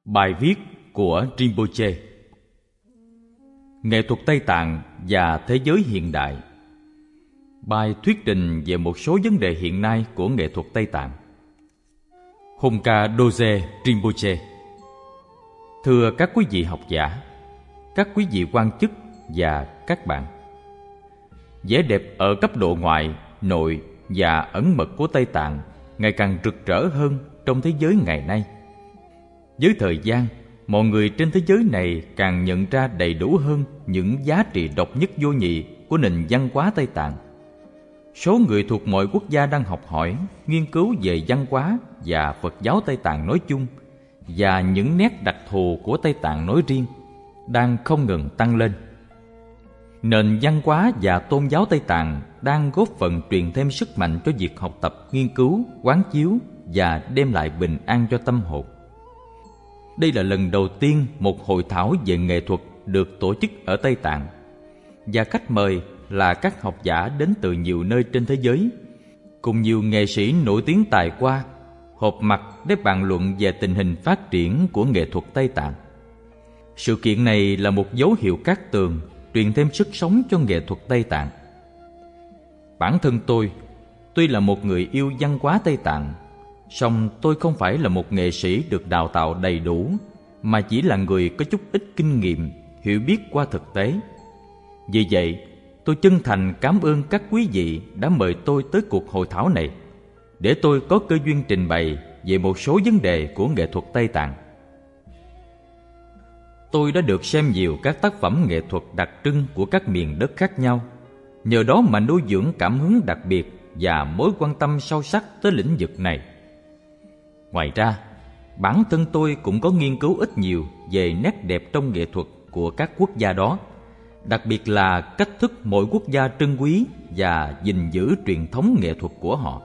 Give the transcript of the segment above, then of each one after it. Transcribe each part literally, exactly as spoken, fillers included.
Bài viết của Rinpoche. Nghệ thuật Tây Tạng và thế giới hiện đại. Bài thuyết trình về một số vấn đề hiện nay của nghệ thuật Tây Tạng. Hongka Doje Rinpoche. Thưa các quý vị học giả, các quý vị quan chức và các bạn, vẻ đẹp ở cấp độ ngoại, nội và ẩn mật của Tây Tạng ngày càng rực rỡ hơn trong thế giới ngày nay. Với thời gian, mọi người trên thế giới này càng nhận ra đầy đủ hơn những giá trị độc nhất vô nhị của nền văn hóa Tây Tạng. Số người thuộc mọi quốc gia đang học hỏi, nghiên cứu về văn hóa và Phật giáo Tây Tạng nói chung và những nét đặc thù của Tây Tạng nói riêng đang không ngừng tăng lên. Nền văn hóa và tôn giáo Tây Tạng đang góp phần truyền thêm sức mạnh cho việc học tập, nghiên cứu, quán chiếu và đem lại bình an cho tâm hồn. Đây là lần đầu tiên một hội thảo về nghệ thuật được tổ chức ở Tây Tạng, và khách mời là các học giả đến từ nhiều nơi trên thế giới, cùng nhiều nghệ sĩ nổi tiếng tài hoa, họp mặt để bàn luận về tình hình phát triển của nghệ thuật Tây Tạng. Sự kiện này là một dấu hiệu cát tường, truyền thêm sức sống cho nghệ thuật Tây Tạng. Bản thân tôi, tuy là một người yêu văn hóa Tây Tạng, song tôi không phải là một nghệ sĩ được đào tạo đầy đủ, mà chỉ là người có chút ít kinh nghiệm, hiểu biết qua thực tế. Vì vậy, tôi chân thành cảm ơn các quý vị đã mời tôi tới cuộc hội thảo này, để tôi có cơ duyên trình bày về một số vấn đề của nghệ thuật Tây Tạng. Tôi đã được xem nhiều các tác phẩm nghệ thuật đặc trưng của các miền đất khác nhau, nhờ đó mà nuôi dưỡng cảm hứng đặc biệt và mối quan tâm sâu sắc tới lĩnh vực này. Ngoài ra, bản thân tôi cũng có nghiên cứu ít nhiều về nét đẹp trong nghệ thuật của các quốc gia đó, đặc biệt là cách thức mỗi quốc gia trân quý và gìn giữ truyền thống nghệ thuật của họ.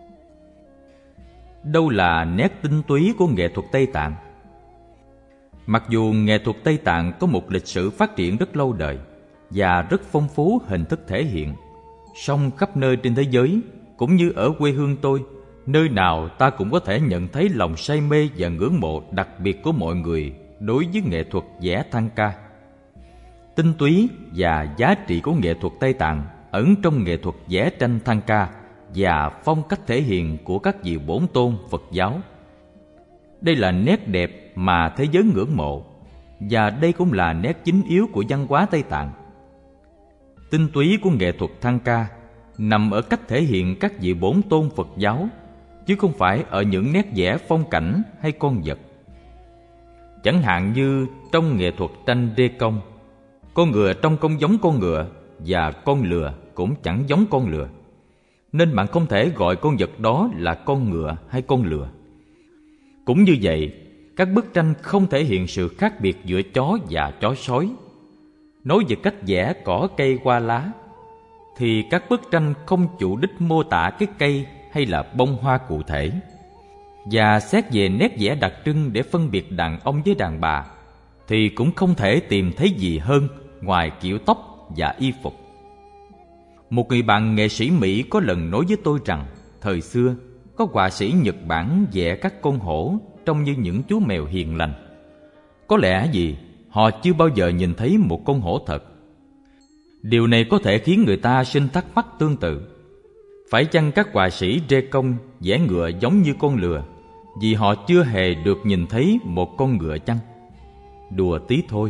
Đâu là nét tinh túy của nghệ thuật Tây Tạng? Mặc dù nghệ thuật Tây Tạng có một lịch sử phát triển rất lâu đời và rất phong phú hình thức thể hiện, song khắp nơi trên thế giới, cũng như ở quê hương tôi, nơi nào ta cũng có thể nhận thấy lòng say mê và ngưỡng mộ đặc biệt của mọi người đối với nghệ thuật vẽ Thangka. Tinh túy và giá trị của nghệ thuật Tây Tạng ẩn trong nghệ thuật vẽ tranh Thangka và phong cách thể hiện của các vị bổn tôn Phật giáo. Đây là nét đẹp mà thế giới ngưỡng mộ, và đây cũng là nét chính yếu của văn hóa Tây Tạng. Tinh túy của nghệ thuật Thangka nằm ở cách thể hiện các vị bổn tôn Phật giáo, chứ không phải ở những nét vẽ phong cảnh hay con vật. Chẳng hạn như trong nghệ thuật tranh Đê Công, con ngựa trông không giống con ngựa và con lừa cũng chẳng giống con lừa, nên bạn không thể gọi con vật đó là con ngựa hay con lừa. Cũng như vậy, các bức tranh không thể hiện sự khác biệt giữa chó và chó sói. Nói về cách vẽ cỏ cây hoa lá, thì các bức tranh không chủ đích mô tả cái cây hay là bông hoa cụ thể. Và xét về nét vẽ đặc trưng để phân biệt đàn ông với đàn bà, thì cũng không thể tìm thấy gì hơn ngoài kiểu tóc và y phục. Một người bạn nghệ sĩ Mỹ có lần nói với tôi rằng, thời xưa có họa sĩ Nhật Bản vẽ các con hổ trông như những chú mèo hiền lành. Có lẽ gì họ chưa bao giờ nhìn thấy một con hổ thật. Điều này có thể khiến người ta sinh thắc mắc tương tự. Phải chăng các họa sĩ Đê Công vẽ ngựa giống như con lừa vì họ chưa hề được nhìn thấy một con ngựa chăng? Đùa tí thôi.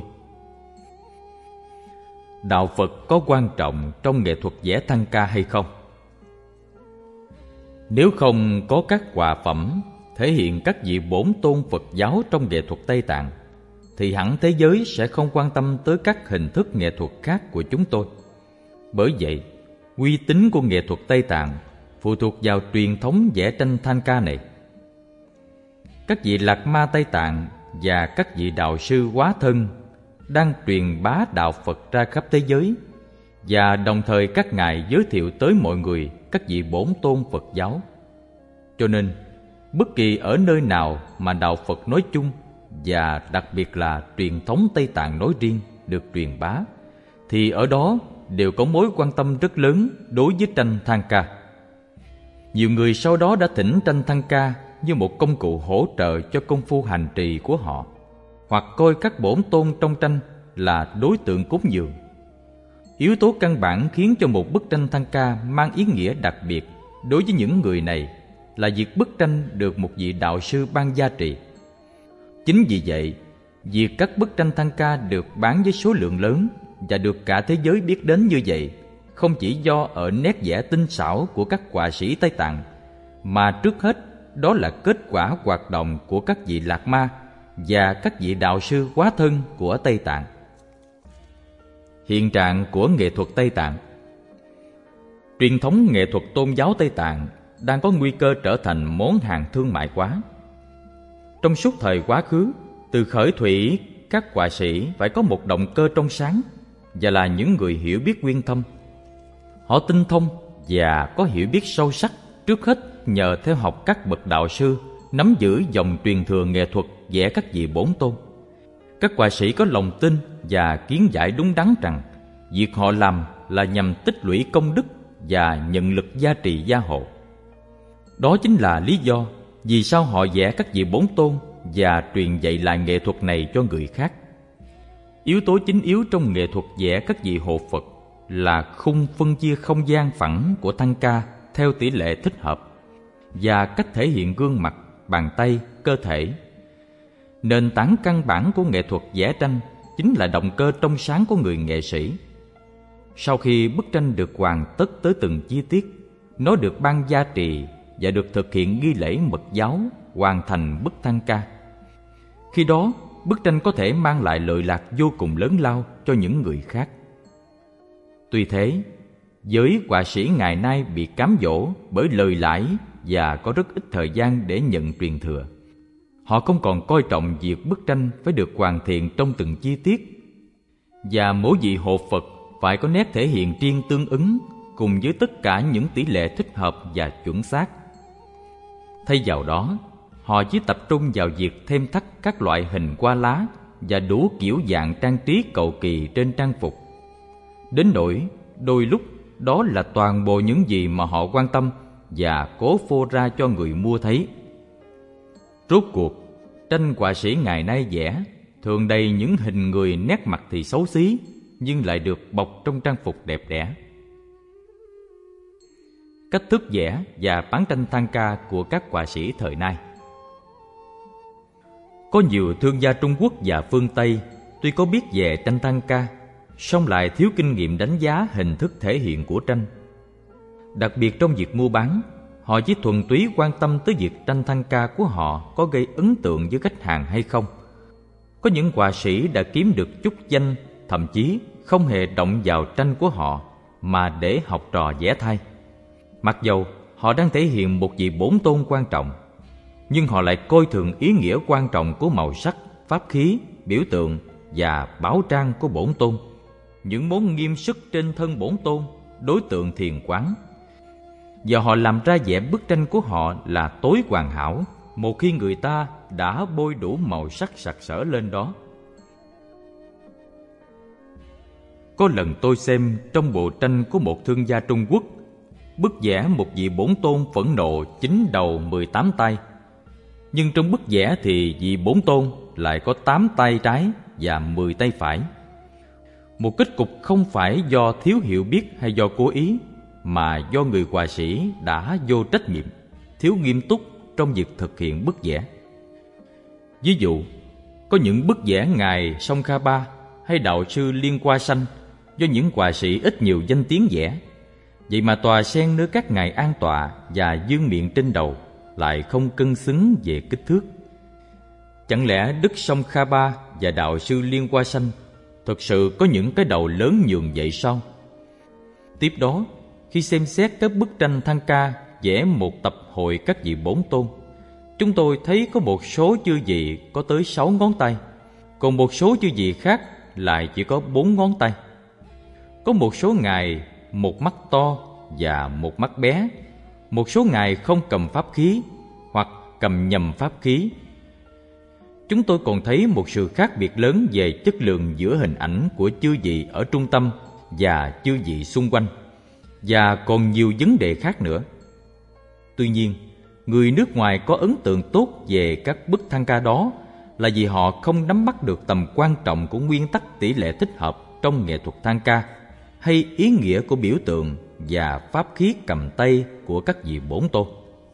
Đạo Phật có quan trọng trong nghệ thuật vẽ Thangka hay không? Nếu không có các họa phẩm thể hiện các vị bổn tôn Phật giáo trong nghệ thuật Tây Tạng, thì hẳn thế giới sẽ không quan tâm tới các hình thức nghệ thuật khác của chúng tôi. Bởi vậy, uy tín của nghệ thuật Tây Tạng phụ thuộc vào truyền thống vẽ tranh Thangka này. Các vị Lạc Ma Tây Tạng và các vị đạo sư hóa thân đang truyền bá đạo Phật ra khắp thế giới, và đồng thời các ngài giới thiệu tới mọi người các vị bổn tôn Phật giáo. Cho nên, bất kỳ ở nơi nào mà đạo Phật nói chung và đặc biệt là truyền thống Tây Tạng nói riêng được truyền bá, thì ở đó đều có mối quan tâm rất lớn đối với tranh Thangka. Nhiều người sau đó đã thỉnh tranh Thangka như một công cụ hỗ trợ cho công phu hành trì của họ, hoặc coi các bổn tôn trong tranh là đối tượng cúng dường. Yếu tố căn bản khiến cho một bức tranh thăng ca mang ý nghĩa đặc biệt đối với những người này là việc bức tranh được một vị đạo sư ban gia trì. Chính vì vậy, việc các bức tranh thăng ca được bán với số lượng lớn và được cả thế giới biết đến như vậy không chỉ do ở nét vẽ tinh xảo của các họa sĩ Tây Tạng, mà trước hết đó là kết quả hoạt động của các vị Lạc Ma và các vị đạo sư hóa thân của Tây Tạng. Hiện trạng của nghệ thuật Tây Tạng. Truyền thống nghệ thuật tôn giáo Tây Tạng đang có nguy cơ trở thành món hàng thương mại hóa. Trong suốt thời quá khứ, từ khởi thủy, các họa sĩ phải có một động cơ trong sáng và là những người hiểu biết uyên thâm. Họ tinh thông và có hiểu biết sâu sắc trước hết nhờ theo học các bậc đạo sư, nắm giữ dòng truyền thừa nghệ thuật vẽ các vị bổn tôn. Các họa sĩ có lòng tin và kiến giải đúng đắn rằng việc họ làm là nhằm tích lũy công đức và nhận lực gia trì gia hộ. Đó chính là lý do vì sao họ vẽ các vị bổn tôn và truyền dạy lại nghệ thuật này cho người khác. Yếu tố chính yếu trong nghệ thuật vẽ các vị hộ Phật là khung phân chia không gian phẳng của thăng ca theo tỷ lệ thích hợp và cách thể hiện gương mặt, bàn tay, cơ thể. Nền tảng căn bản của nghệ thuật vẽ tranh chính là động cơ trong sáng của người nghệ sĩ. Sau khi bức tranh được hoàn tất tới từng chi tiết, nó được ban gia trì và được thực hiện nghi lễ mật giáo, hoàn thành bức thăng ca. Khi đó, bức tranh có thể mang lại lợi lạc vô cùng lớn lao cho những người khác. Tuy thế, giới họa sĩ ngày nay bị cám dỗ bởi lời lãi và có rất ít thời gian để nhận truyền thừa. Họ không còn coi trọng việc bức tranh phải được hoàn thiện trong từng chi tiết, và mỗi vị hộ Phật phải có nét thể hiện riêng tương ứng cùng với tất cả những tỷ lệ thích hợp và chuẩn xác. Thay vào đó, họ chỉ tập trung vào việc thêm thắt các loại hình hoa lá và đủ kiểu dạng trang trí cầu kỳ trên trang phục. Đến nỗi đôi lúc đó là toàn bộ những gì mà họ quan tâm và cố phô ra cho người mua thấy. Rốt cuộc, tranh họa sĩ ngày nay vẽ thường đầy những hình người nét mặt thì xấu xí, nhưng lại được bọc trong trang phục đẹp đẽ. Cách thức vẽ và bán tranh thăng ca của các họa sĩ thời nay. Có nhiều thương gia Trung Quốc và phương Tây tuy có biết về tranh thăng ca, song lại thiếu kinh nghiệm đánh giá hình thức thể hiện của tranh. Đặc biệt trong việc mua bán, họ chỉ thuần túy quan tâm tới việc tranh thăng ca của họ có gây ấn tượng với khách hàng hay không. Có những họa sĩ đã kiếm được chút danh, thậm chí không hề động vào tranh của họ mà để học trò vẽ thay. Mặc dầu họ đang thể hiện một vị bổn tôn quan trọng, nhưng họ lại coi thường ý nghĩa quan trọng của màu sắc, pháp khí, biểu tượng và bảo trang của bổn tôn, những món nghiêm sức trên thân bổn tôn, đối tượng thiền quán. Và họ làm ra vẻ bức tranh của họ là tối hoàn hảo một khi người ta đã bôi đủ màu sắc sặc sỡ lên đó. Có lần tôi xem trong bộ tranh của một thương gia Trung Quốc, bức vẽ một vị bổn tôn phẫn nộ chín đầu mười tám tay. Nhưng trong bức vẽ thì vị bổn tôn lại có tám tay trái và mười tay phải. Một kết cục không phải do thiếu hiểu biết hay do cố ý, mà do người họa sĩ đã vô trách nhiệm, thiếu nghiêm túc trong việc thực hiện bức vẽ. Ví dụ, có những bức vẽ ngài Song Kha Ba hay đạo sư Liên Hoa Sanh do những họa sĩ ít nhiều danh tiếng vẽ. Vậy mà tòa sen nơi các ngài an tọa và dương miệng trên đầu lại không cân xứng về kích thước. Chẳng lẽ Đức Song Kha Ba và đạo sư Liên Hoa Sanh thực sự có những cái đầu lớn nhường vậy sao? Tiếp đó, khi xem xét các bức tranh thăng ca vẽ một tập hội các vị bổn tôn, chúng tôi thấy có một số chư vị có tới sáu ngón tay, còn một số chư vị khác lại chỉ có bốn ngón tay. Có một số ngài một mắt to và một mắt bé, một số ngài không cầm pháp khí hoặc cầm nhầm pháp khí. Chúng tôi còn thấy một sự khác biệt lớn về chất lượng giữa hình ảnh của chư vị ở trung tâm và chư vị xung quanh, và còn nhiều vấn đề khác nữa. Tuy nhiên, người nước ngoài có ấn tượng tốt về các bức thăng ca đó là vì họ không nắm bắt được tầm quan trọng của nguyên tắc tỷ lệ thích hợp trong nghệ thuật thang ca, hay ý nghĩa của biểu tượng và pháp khí cầm tay của các vị bổn tôn.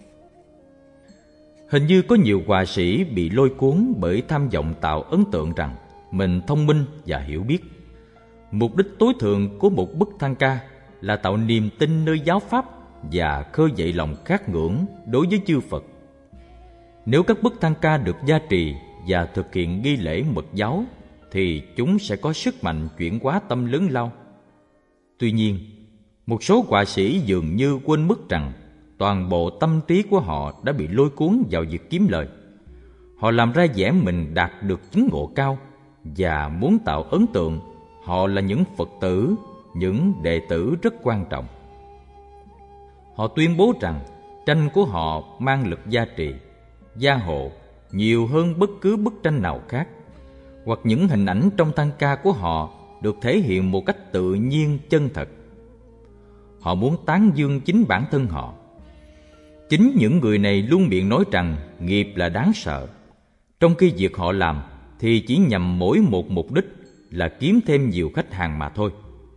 Hình như có nhiều họa sĩ bị lôi cuốn bởi tham vọng tạo ấn tượng rằng mình thông minh và hiểu biết. Mục đích tối thượng của một bức thang ca là tạo niềm tin nơi giáo pháp và khơi dậy lòng khát ngưỡng đối với chư Phật. Nếu các bức thang ca được gia trì và thực hiện nghi lễ mật giáo thì chúng sẽ có sức mạnh chuyển hóa tâm lớn lao. Tuy nhiên, một số họa sĩ dường như quên mất rằng toàn bộ tâm trí của họ đã bị lôi cuốn vào việc kiếm lời. Họ làm ra vẻ mình đạt được chứng ngộ cao và muốn tạo ấn tượng họ là những Phật tử, những đệ tử rất quan trọng. Họ tuyên bố rằng tranh của họ mang lực gia trì, gia hộ nhiều hơn bất cứ bức tranh nào khác, hoặc những hình ảnh trong thang ca của họ được thể hiện một cách tự nhiên, chân thật. Họ muốn tán dương chính bản thân họ. Chính những người này luôn miệng nói rằng nghiệp là đáng sợ, trong khi việc họ làm thì chỉ nhằm mỗi một mục đích là kiếm thêm nhiều khách hàng mà thôi.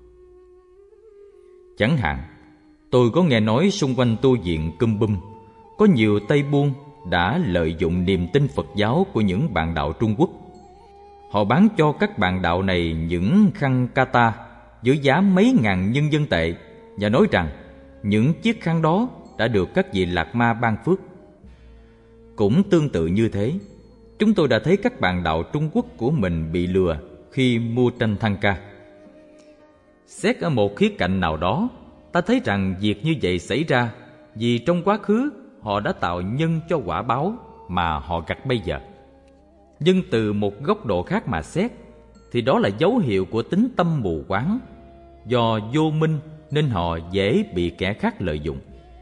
Chẳng hạn, tôi có nghe nói xung quanh tu viện Cum Bum có nhiều Tây Buôn đã lợi dụng niềm tin Phật giáo của những bạn đạo Trung Quốc. Họ bán cho các bạn đạo này những khăn kata với giá mấy ngàn nhân dân tệ và nói rằng những chiếc khăn đó đã được các vị lạc ma ban phước. Cũng tương tự như thế, chúng tôi đã thấy các bạn đạo Trung Quốc của mình bị lừa khi mua tranh thang ca. Xét ở một khía cạnh nào đó, ta thấy rằng việc như vậy xảy ra vì trong quá khứ họ đã tạo nhân cho quả báo mà họ gặt bây giờ. Nhưng từ một góc độ khác mà xét, thì đó là dấu hiệu của tính tâm mù quáng. Do vô minh nên họ dễ bị kẻ khác lợi dụng.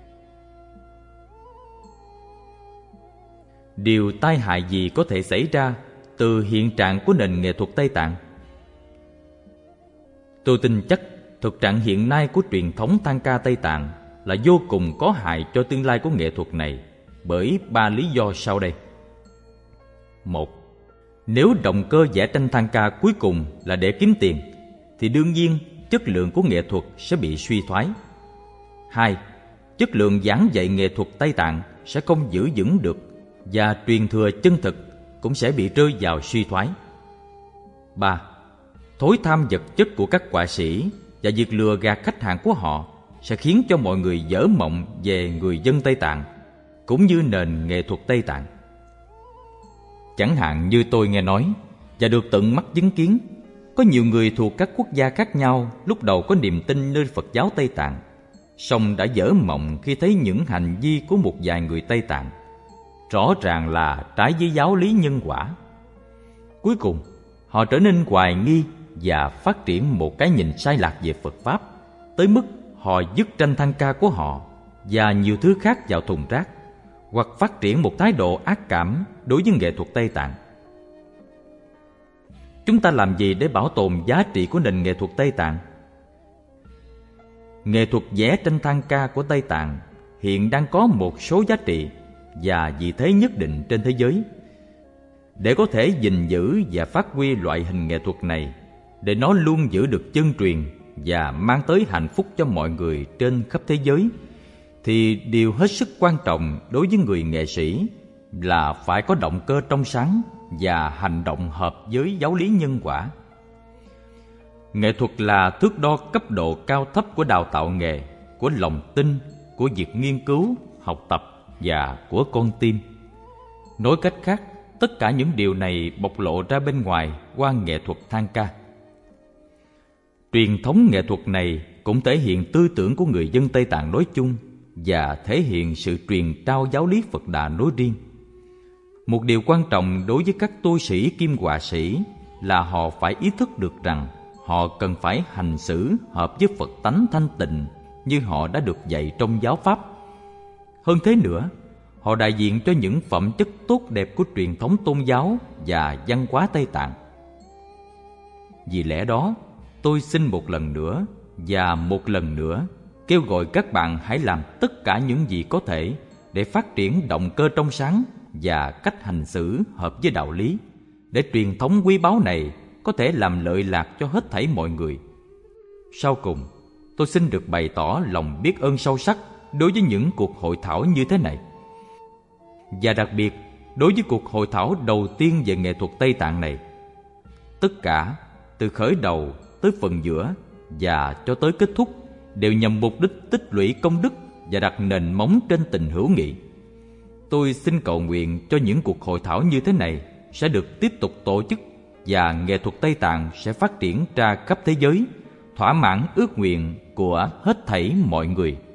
Điều tai hại gì có thể xảy ra từ hiện trạng của nền nghệ thuật Tây Tạng? Tôi tin chắc thực trạng hiện nay của truyền thống thang ca Tây Tạng là vô cùng có hại cho tương lai của nghệ thuật này bởi ba lý do sau đây. Một, nếu động cơ vẽ tranh thang ca cuối cùng là để kiếm tiền, thì đương nhiên chất lượng của nghệ thuật sẽ bị suy thoái. Hai, chất lượng giảng dạy nghệ thuật Tây Tạng sẽ không giữ vững được và truyền thừa chân thực cũng sẽ bị rơi vào suy thoái. Ba, thói tham vật chất của các họa sĩ và việc lừa gạt khách hàng của họ sẽ khiến cho mọi người dở mộng về người dân Tây Tạng cũng như nền nghệ thuật Tây Tạng. Chẳng hạn như tôi nghe nói và được tận mắt chứng kiến, có nhiều người thuộc các quốc gia khác nhau lúc đầu có niềm tin nơi Phật giáo Tây Tạng, song đã dở mộng khi thấy những hành vi của một vài người Tây Tạng rõ ràng là trái với giáo lý nhân quả. Cuối cùng, họ trở nên hoài nghi và phát triển một cái nhìn sai lạc về Phật Pháp, tới mức họ vứt tranh thang ca của họ và nhiều thứ khác vào thùng rác, hoặc phát triển một thái độ ác cảm đối với nghệ thuật Tây Tạng. Chúng ta làm gì để bảo tồn giá trị của nền nghệ thuật Tây Tạng? Nghệ thuật vẽ tranh thang ca của Tây Tạng hiện đang có một số giá trị và vị thế nhất định trên thế giới. Để có thể gìn giữ và phát huy loại hình nghệ thuật này, để nó luôn giữ được chân truyền và mang tới hạnh phúc cho mọi người trên khắp thế giới, thì điều hết sức quan trọng đối với người nghệ sĩ là phải có động cơ trong sáng và hành động hợp với giáo lý nhân quả. Nghệ thuật là thước đo cấp độ cao thấp của đào tạo nghề, của lòng tin, của việc nghiên cứu, học tập và của con tim. Nói cách khác, tất cả những điều này bộc lộ ra bên ngoài qua nghệ thuật thang ca. Truyền thống nghệ thuật này cũng thể hiện tư tưởng của người dân Tây Tạng nói chung và thể hiện sự truyền trao giáo lý Phật Đà nói riêng. Một điều quan trọng đối với các tu sĩ kim họa sĩ là họ phải ý thức được rằng họ cần phải hành xử hợp với Phật tánh thanh tịnh như họ đã được dạy trong giáo pháp. Hơn thế nữa, họ đại diện cho những phẩm chất tốt đẹp của truyền thống tôn giáo và văn hóa Tây Tạng. Vì lẽ đó, tôi xin một lần nữa và một lần nữa kêu gọi các bạn hãy làm tất cả những gì có thể để phát triển động cơ trong sáng và cách hành xử hợp với đạo lý. để truyền thống quý báu này có thể làm lợi lạc cho hết thảy mọi người. Sau cùng, tôi xin được bày tỏ lòng biết ơn sâu sắc đối với những cuộc hội thảo như thế này. Và đặc biệt, đối với cuộc hội thảo đầu tiên về nghệ thuật Tây Tạng này. Tất cả, từ khởi đầu tới phần giữa và cho tới kết thúc, đều nhằm mục đích tích lũy công đức và đặt nền móng trên tình hữu nghị. Tôi xin cầu nguyện cho những cuộc hội thảo như thế này sẽ được tiếp tục tổ chức và nghệ thuật Tây Tạng sẽ phát triển ra khắp thế giới, thỏa mãn ước nguyện của hết thảy mọi người.